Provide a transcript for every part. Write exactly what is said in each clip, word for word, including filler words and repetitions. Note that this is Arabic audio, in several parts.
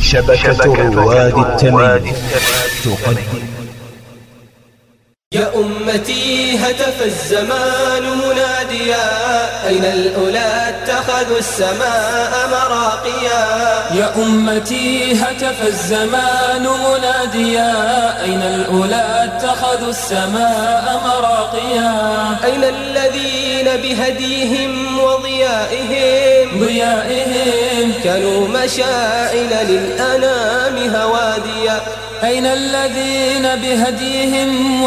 شبكة رواد التمييز تقدم. يا أمتي هتف الزمان مناديا، أين الأولى اتخذوا السماء مراقيا. يا أمتي هتف الزمان مناديا، أين الأولى اتخذوا السماء مراقيا. أين الذين بهديهم وضيائهم ضيائهم كانوا مشاعل للأنام هواديا. أين الذين بهديهم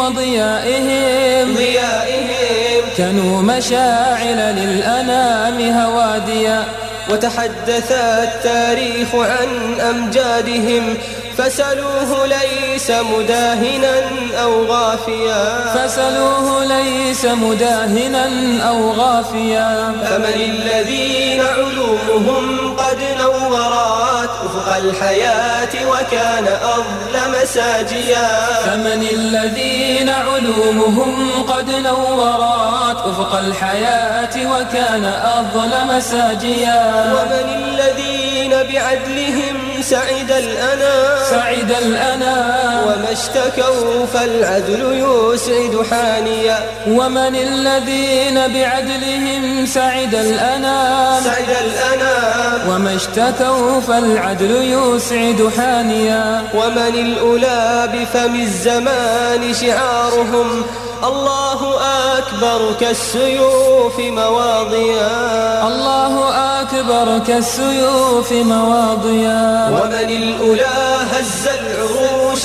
وضيائهم ضيائهم كانوا مشاعل للأنام هواديا. وتحدث التاريخ عن أمجادهم، فسلوه ليس مداهنا أو غافيا. فسلوه ليس مداهنا أو غافيا. فمن الذين علومهم قد نورت أفق الحياة وكان أظلم ساجيا. فمن الذين علومهم قد نورت أفق الحياة وكان أظلم ساجيا. ومن الذين بعدلهم سعد الأنام سعد الأنام وما اشتكوا فالعدل يسعد حانيا. ومن الذين بعدلهم سعد الأنام سعد الأنام وما اشتكوا فالعدل يسعد حانيا. ومن الأولى بفم الزمان شعارهم الله أكبر كالسيوف مواضيا. الله أكبر كالسيوف مواضيا. ومن الأولى هز العروش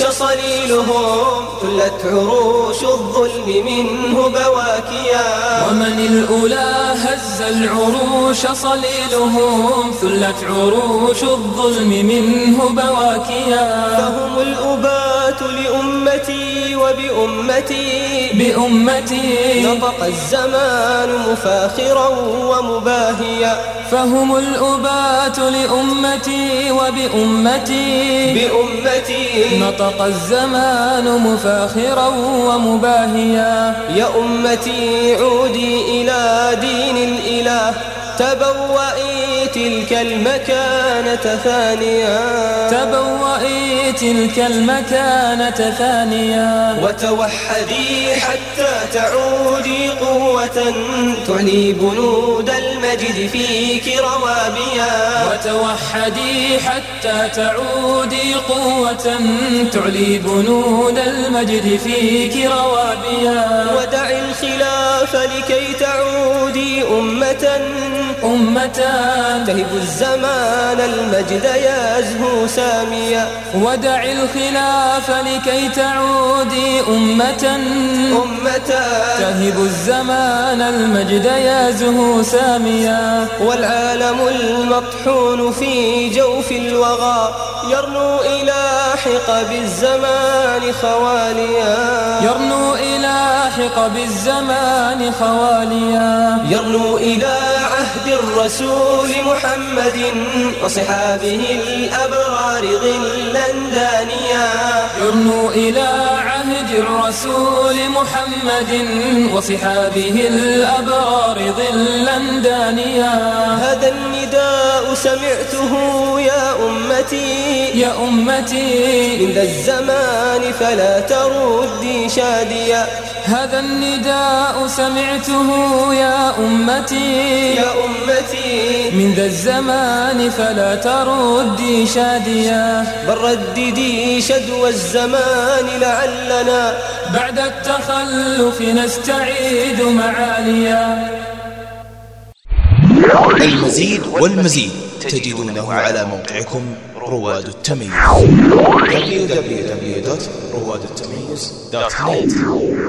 صليلهم تلت عروش الظلم منه بواكيا. ومن الأولى هز العروش صليلهم ثلت عروش الظلم منه بواكيا. فهم الأبات لأمتي وبأمتي بأمتي نطق الزمان مفاخرا ومباهيا. فهم الأبات لأمتي وبأمتي بأمتي نطق الزمان مفاخرا ومباهيا. يا أمتي عودي إلى دين الإله، تبوئي تلك المكانة ثانيا. تبوئي تلك المكانة ثانيا. وتوحدي حتى تعودي قوة تعلي بنود المجد فيك روابيا. وتوحدي حتى تعودي قوة تعلي بنود المجد فيك روابيا. ودعي الخلاف لكي تعودي أمة أمة تهب الزمان المجد يزهو ساميا. ودع الخلاف لكي تعودي أمة أمة تهب الزمان المجد يزهو ساميا. والعالم المطحون في جوف الوغى يرنو إلى حقب الزمان خواليا. يرنو إلى حقب الزمان خواليا. يرنو إلى عهد الرسول محمد وصحابه الأبرار ظلا دانيا. يرنو إلى عهد الرسول محمد وصحابه الأبرار ظلا دانيا. هذا النداء سمعته يا أمتي يا أمتي من ذا الزمان فلا تردي شاديا. هذا النداء سمعته يا أمتي يا أمتي من ذا الزمان فلا تردي شاديا. بل رددي شدوى الزمان لعلنا بعد التخلف نستعيد معاليا. المزيد والمزيد تجدونه على موقعكم رواد التمييز دبليو دبليو دبليو دوت رواد التمييز دوت نت.